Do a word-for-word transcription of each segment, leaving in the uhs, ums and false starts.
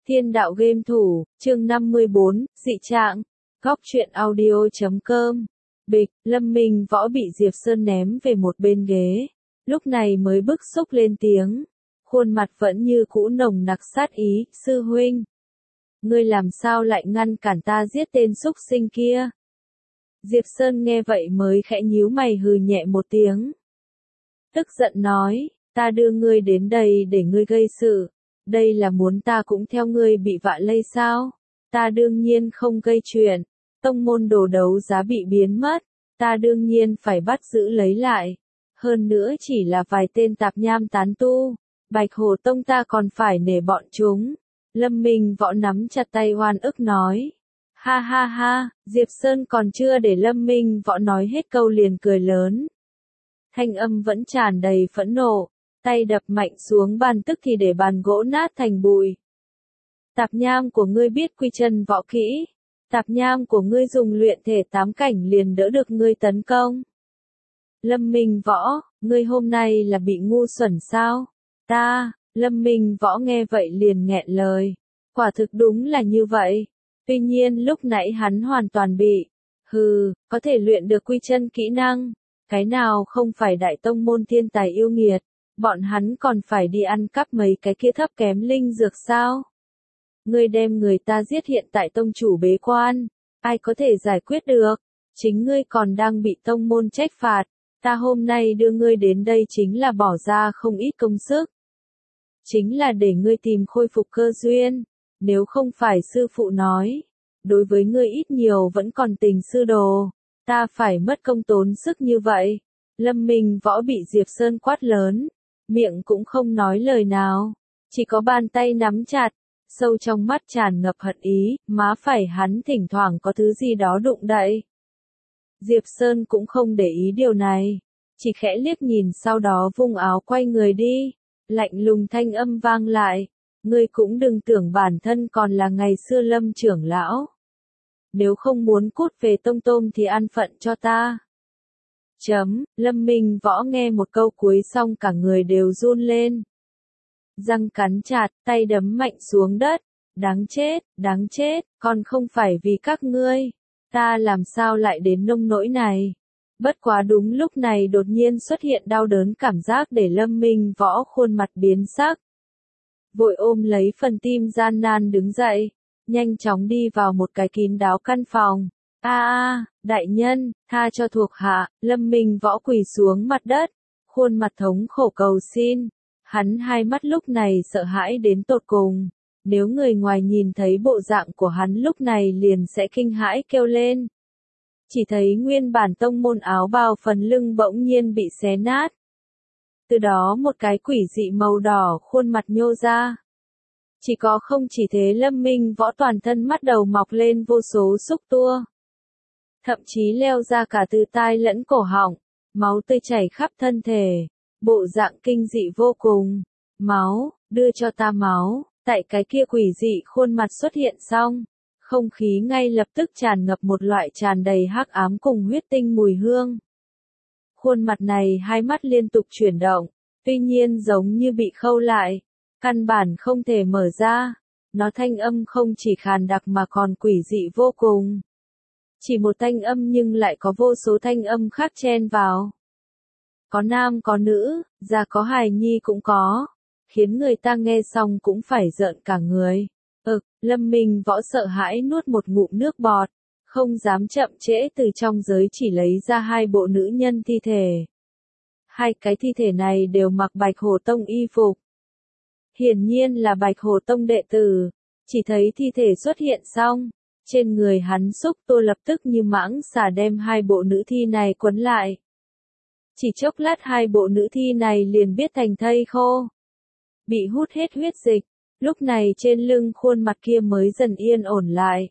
Thiên đạo game thủ, chương năm mươi bốn, dị trạng. Góc truyện audio chấm com. Bịch, Lâm Minh Võ bị Diệp Sơn ném về một bên ghế. Lúc này mới bức xúc lên tiếng. Khuôn mặt vẫn như cũ nồng nặc sát ý, sư huynh. Ngươi làm sao lại ngăn cản ta giết tên súc sinh kia? Diệp Sơn nghe vậy mới khẽ nhíu mày hừ nhẹ một tiếng. Tức giận nói, ta đưa ngươi đến đây để ngươi gây sự. Đây là muốn ta cũng theo ngươi bị vạ lây sao? Ta đương nhiên không gây chuyện. Tông môn đồ đấu giá bị biến mất. Ta đương nhiên phải bắt giữ lấy lại. Hơn nữa chỉ là vài tên tạp nham tán tu. Bạch Hồ Tông ta còn phải nể bọn chúng. Lâm Minh Võ nắm chặt tay oan ức nói. Ha ha ha, Diệp Sơn còn chưa để Lâm Minh Võ nói hết câu liền cười lớn. Thanh âm vẫn tràn đầy phẫn nộ. Tay đập mạnh xuống bàn tức thì để bàn gỗ nát thành bụi. Tạp nham của ngươi biết quy chân võ kỹ. Tạp nham của ngươi dùng luyện thể tám cảnh liền đỡ được ngươi tấn công. Lâm Minh Võ, ngươi hôm nay là bị ngu xuẩn sao? Ta, Lâm Minh Võ nghe vậy liền nghẹn lời. Quả thực đúng là như vậy. Tuy nhiên lúc nãy hắn hoàn toàn bị. Hừ, có thể luyện được quy chân kỹ năng. Cái nào không phải đại tông môn thiên tài yêu nghiệt. Bọn hắn còn phải đi ăn cắp mấy cái kia thấp kém linh dược sao? Ngươi đem người ta giết hiện tại tông chủ bế quan. Ai có thể giải quyết được? Chính ngươi còn đang bị tông môn trách phạt. Ta hôm nay đưa ngươi đến đây chính là bỏ ra không ít công sức. Chính là để ngươi tìm khôi phục cơ duyên. Nếu không phải sư phụ nói. Đối với ngươi ít nhiều vẫn còn tình sư đồ. Ta phải mất công tốn sức như vậy. Lâm Minh Võ bị Diệp Sơn quát lớn. Miệng cũng không nói lời nào. Chỉ có bàn tay nắm chặt. Sâu trong mắt tràn ngập hận ý. Má phải hắn thỉnh thoảng có thứ gì đó đụng đậy. Diệp Sơn cũng không để ý điều này. Chỉ khẽ liếc nhìn sau đó vung áo quay người đi. Lạnh lùng thanh âm vang lại. Ngươi cũng đừng tưởng bản thân còn là ngày xưa Lâm trưởng lão. Nếu không muốn cút về tông tôm thì ăn phận cho ta. Chấm, Lâm Minh Võ nghe một câu cuối xong cả người đều run lên. Răng cắn chặt, tay đấm mạnh xuống đất. Đáng chết, đáng chết, còn không phải vì các ngươi. Ta làm sao lại đến nông nỗi này. Bất quá đúng lúc này đột nhiên xuất hiện đau đớn cảm giác để Lâm Minh Võ khuôn mặt biến sắc. Vội ôm lấy phần tim gian nan đứng dậy. Nhanh chóng đi vào một cái kín đáo căn phòng. A a, đại nhân, tha cho thuộc hạ. Lâm Minh Võ quỳ xuống mặt đất, khuôn mặt thống khổ cầu xin. Hắn hai mắt lúc này sợ hãi đến tột cùng. Nếu người ngoài nhìn thấy bộ dạng của hắn lúc này liền sẽ kinh hãi kêu lên. Chỉ thấy nguyên bản tông môn áo bào phần lưng bỗng nhiên bị xé nát. Từ đó một cái quỷ dị màu đỏ khuôn mặt nhô ra. Chỉ có không chỉ thế Lâm Minh Võ toàn thân bắt đầu mọc lên vô số xúc tua. Thậm chí leo ra cả từ tai lẫn cổ họng, máu tươi chảy khắp thân thể, bộ dạng kinh dị vô cùng. Máu, đưa cho ta máu, tại cái kia quỷ dị khuôn mặt xuất hiện xong, không khí ngay lập tức tràn ngập một loại tràn đầy hắc ám cùng huyết tinh mùi hương. Khuôn mặt này hai mắt liên tục chuyển động, tuy nhiên giống như bị khâu lại, căn bản không thể mở ra, nó thanh âm không chỉ khàn đặc mà còn quỷ dị vô cùng. Chỉ một thanh âm nhưng lại có vô số thanh âm khác chen vào. Có nam có nữ, già có hài nhi cũng có, khiến người ta nghe xong cũng phải rợn cả người. Ực, Lâm Minh Võ sợ hãi nuốt một ngụm nước bọt, không dám chậm trễ từ trong giới chỉ lấy ra hai bộ nữ nhân thi thể. Hai cái thi thể này đều mặc Bạch Hồ Tông y phục. Hiển nhiên là Bạch Hồ Tông đệ tử, chỉ thấy thi thể xuất hiện xong. Trên người hắn xúc tua lập tức như mãng xà đem hai bộ nữ thi này quấn lại. Chỉ chốc lát hai bộ nữ thi này liền biết thành thây khô. Bị hút hết huyết dịch, lúc này trên lưng khuôn mặt kia mới dần yên ổn lại.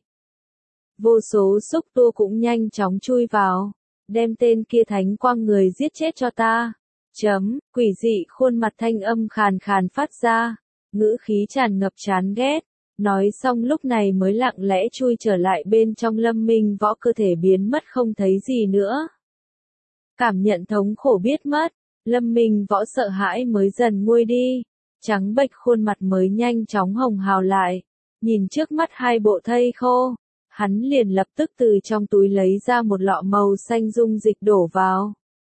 Vô số xúc tua cũng nhanh chóng chui vào, đem tên kia thánh quang người giết chết cho ta. Chấm, quỷ dị khuôn mặt thanh âm khàn khàn phát ra, ngữ khí tràn ngập chán ghét. Nói xong lúc này mới lặng lẽ chui trở lại bên trong Lâm Minh Võ cơ thể biến mất không thấy gì nữa. Cảm nhận thống khổ biết mất, Lâm Minh Võ sợ hãi mới dần nguôi đi, trắng bệch khuôn mặt mới nhanh chóng hồng hào lại, nhìn trước mắt hai bộ thây khô, hắn liền lập tức từ trong túi lấy ra một lọ màu xanh dung dịch đổ vào.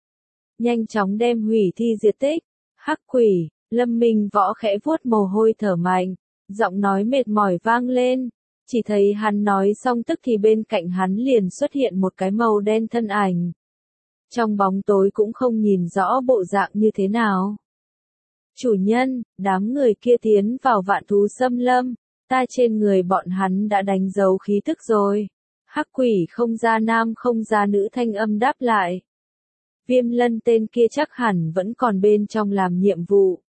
Nhanh chóng đem hủy thi diệt tích. Hắc quỷ, Lâm Minh Võ khẽ vuốt mồ hôi thở mạnh, giọng nói mệt mỏi vang lên. Chỉ thấy hắn nói xong tức thì bên cạnh hắn liền xuất hiện một cái màu đen thân ảnh. Trong bóng tối cũng không nhìn rõ bộ dạng như thế nào. Chủ nhân, đám người kia tiến vào vạn thú xâm lâm, ta trên người bọn hắn đã đánh dấu khí tức rồi. Hắc quỷ không ra nam không ra nữ thanh âm đáp lại. Viêm Lân tên kia chắc hẳn vẫn còn bên trong làm nhiệm vụ.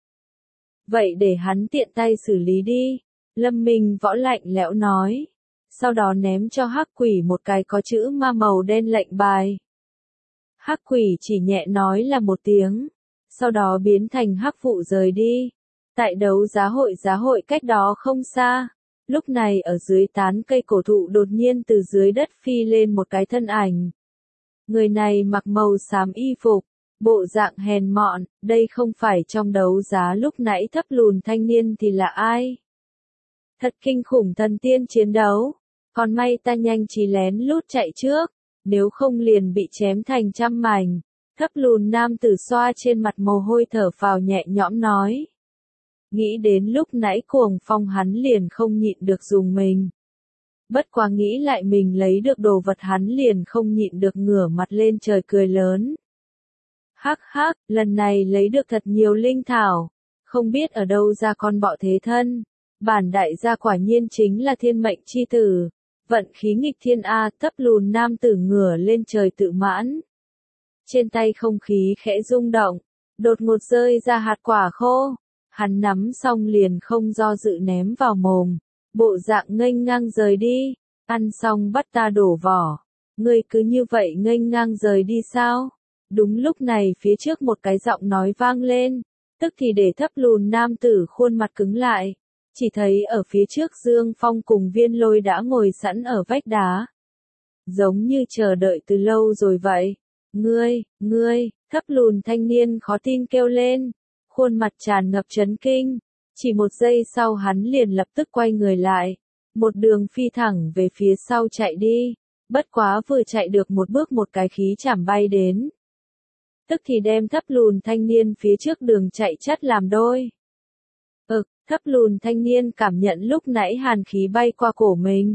Vậy để hắn tiện tay xử lý đi. Lâm Minh Võ lạnh lẽo nói. Sau đó ném cho hắc quỷ một cái có chữ ma màu đen lệnh bài. Hắc quỷ chỉ nhẹ nói là một tiếng. Sau đó biến thành hắc vụ rời đi. Tại đấu giá hội giá hội cách đó không xa. Lúc này ở dưới tán cây cổ thụ đột nhiên từ dưới đất phi lên một cái thân ảnh. Người này mặc màu xám y phục, bộ dạng hèn mọn, đây không phải trong đấu giá lúc nãy thấp lùn thanh niên thì là ai? Thật kinh khủng thần tiên chiến đấu, còn may ta nhanh trí lén lút chạy trước, nếu không liền bị chém thành trăm mảnh. Thấp lùn nam tử xoa trên mặt mồ hôi thở phào nhẹ nhõm nói. Nghĩ đến lúc nãy cuồng phong hắn liền không nhịn được dùng mình. Bất quá nghĩ lại mình lấy được đồ vật hắn liền không nhịn được ngửa mặt lên trời cười lớn. Hắc hắc, lần này lấy được thật nhiều linh thảo, không biết ở đâu ra con bọ thế thân. Bản đại gia quả nhiên chính là thiên mệnh chi tử, vận khí nghịch thiên A. Thấp lùn nam tử ngửa lên trời tự mãn. Trên tay không khí khẽ rung động, đột ngột rơi ra hạt quả khô, hắn nắm xong liền không do dự ném vào mồm. Bộ dạng nghênh ngang rời đi, ăn xong bắt ta đổ vỏ. Ngươi cứ như vậy nghênh ngang rời đi sao? Đúng lúc này phía trước một cái giọng nói vang lên, tức thì để thấp lùn nam tử khuôn mặt cứng lại. Chỉ thấy ở phía trước Dương Phong cùng Viên Lôi đã ngồi sẵn ở vách đá. Giống như chờ đợi từ lâu rồi vậy. Ngươi, ngươi, thấp lùn thanh niên khó tin kêu lên, khuôn mặt tràn ngập chấn kinh. Chỉ một giây sau hắn liền lập tức quay người lại, một đường phi thẳng về phía sau chạy đi, bất quá vừa chạy được một bước một cái khí chảm bay đến. Tức thì đem thấp lùn thanh niên phía trước đường chạy chắt làm đôi. Ực, thấp lùn thanh niên cảm nhận lúc nãy hàn khí bay qua cổ mình.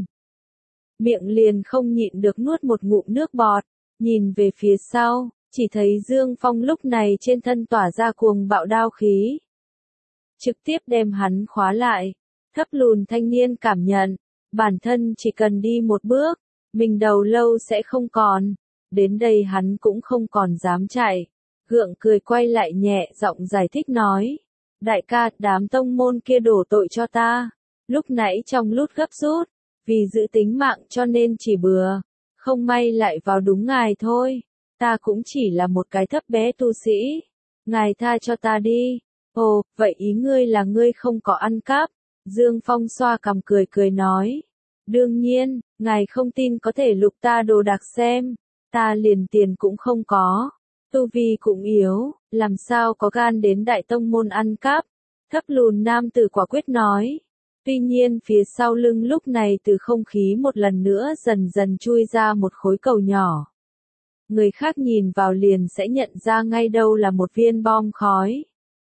Miệng liền không nhịn được nuốt một ngụm nước bọt, nhìn về phía sau, chỉ thấy Dương Phong lúc này trên thân tỏa ra cuồng bạo đao khí. Trực tiếp đem hắn khóa lại. Thấp lùn thanh niên cảm nhận, bản thân chỉ cần đi một bước, mình đầu lâu sẽ không còn. Đến đây hắn cũng không còn dám chạy. Gượng cười quay lại nhẹ giọng giải thích nói. Đại ca, đám tông môn kia đổ tội cho ta. Lúc nãy trong lúc gấp rút, vì giữ tính mạng cho nên chỉ bừa. Không may lại vào đúng ngài thôi. Ta cũng chỉ là một cái thấp bé tu sĩ. Ngài tha cho ta đi. Ồ, vậy ý ngươi là ngươi không có ăn cắp. Dương Phong xoa cằm cười cười nói. Đương nhiên, ngài không tin có thể lục ta đồ đạc xem. Ta liền tiền cũng không có. Tu vi cũng yếu, làm sao có gan đến đại tông môn ăn cắp. Thấp lùn nam tử quả quyết nói. Tuy nhiên phía sau lưng lúc này từ không khí một lần nữa dần dần chui ra một khối cầu nhỏ. Người khác nhìn vào liền sẽ nhận ra ngay đâu là một viên bom khói.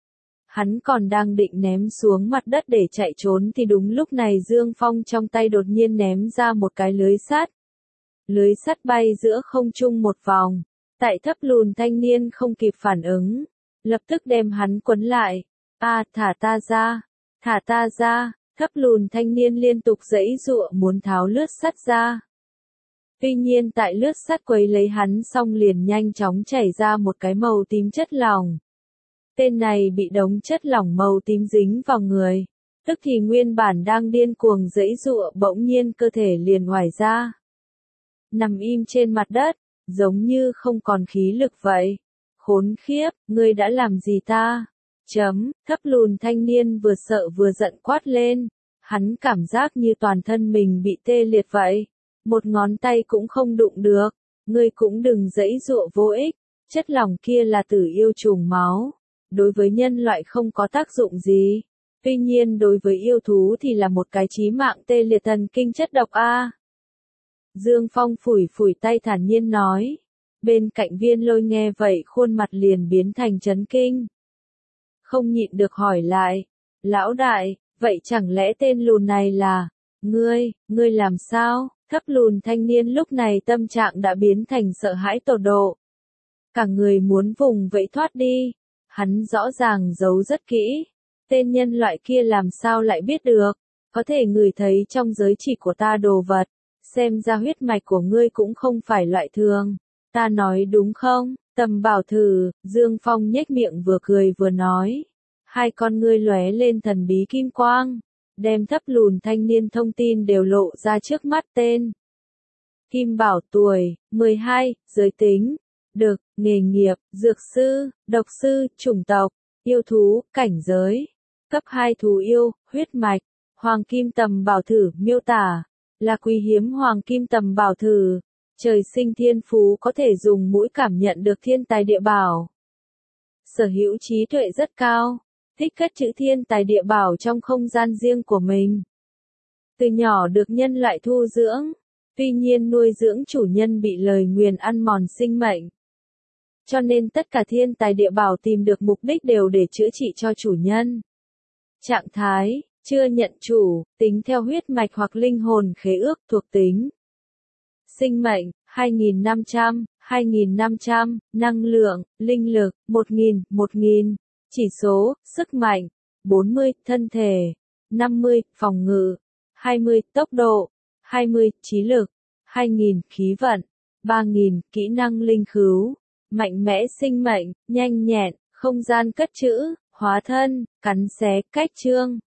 Hắn còn đang định ném xuống mặt đất để chạy trốn thì đúng lúc này Dương Phong trong tay đột nhiên ném ra một cái lưới sắt. Lưới sắt bay giữa không trung một vòng. Tại thấp lùn thanh niên không kịp phản ứng. Lập tức đem hắn quấn lại. A, thả ta ra. Thả ta ra. Thấp lùn thanh niên liên tục giãy giụa muốn tháo lướt sắt ra. Tuy nhiên tại lướt sắt quấy lấy hắn xong liền nhanh chóng chảy ra một cái màu tím chất lỏng. Tên này bị đống chất lỏng màu tím dính vào người. Tức thì nguyên bản đang điên cuồng giãy giụa bỗng nhiên cơ thể liền ngoài ra. Nằm im trên mặt đất, giống như không còn khí lực vậy. Khốn khiếp, ngươi đã làm gì ta? Chấm, thấp lùn thanh niên vừa sợ vừa giận quát lên. Hắn cảm giác như toàn thân mình bị tê liệt vậy. Một ngón tay cũng không đụng được. Ngươi cũng đừng giãy giụa vô ích. Chất lỏng kia là tử yêu trùng máu. Đối với nhân loại không có tác dụng gì. Tuy nhiên đối với yêu thú thì là một cái chí mạng tê liệt thần kinh chất độc a. Dương Phong phủi phủi tay thản nhiên nói. Bên cạnh Viên Lôi nghe vậy khuôn mặt liền biến thành chấn kinh. Không nhịn được hỏi lại. Lão đại, vậy chẳng lẽ tên lùn này là... Ngươi, ngươi làm sao? Thấp lùn thanh niên lúc này tâm trạng đã biến thành sợ hãi tột độ. Cả người muốn vùng vẫy thoát đi. Hắn rõ ràng giấu rất kỹ. Tên nhân loại kia làm sao lại biết được? Có thể ngửi thấy trong giới chỉ của ta đồ vật. Xem ra huyết mạch của ngươi cũng không phải loại thường. Ta nói đúng không? Tầm bảo thử, Dương Phong nhếch miệng vừa cười vừa nói. Hai con ngươi lóe lên thần bí kim quang. Đem thấp lùn thanh niên thông tin đều lộ ra trước mắt tên. Kim Bảo tuổi, mười hai, giới tính, đực, nghề nghiệp, dược sư, độc sư, chủng tộc, yêu thú, cảnh giới, cấp hai thú yêu, huyết mạch, hoàng kim tầm bảo thử, miêu tả, là quý hiếm hoàng kim tầm bảo thử, trời sinh thiên phú có thể dùng mũi cảm nhận được thiên tài địa bảo. Sở hữu trí tuệ rất cao. Thích cất trữ thiên tài địa bảo trong không gian riêng của mình. Từ nhỏ được nhân loại thu dưỡng, tuy nhiên nuôi dưỡng chủ nhân bị lời nguyền ăn mòn sinh mệnh. Cho nên tất cả thiên tài địa bảo tìm được mục đích đều để chữa trị cho chủ nhân. Trạng thái, chưa nhận chủ, tính theo huyết mạch hoặc linh hồn khế ước thuộc tính. Sinh mệnh, hai nghìn năm trăm, hai nghìn năm trăm, năng lượng, linh lực, một nghìn, một nghìn. Chỉ số, sức mạnh, bốn mươi, thân thể, năm mươi, phòng ngự, hai mươi, tốc độ, hai mươi, trí lực, hai nghìn, khí vận, ba nghìn, kỹ năng linh khứu, mạnh mẽ sinh mệnh, nhanh nhẹn, không gian cất trữ, hóa thân, cắn xé, cách chương.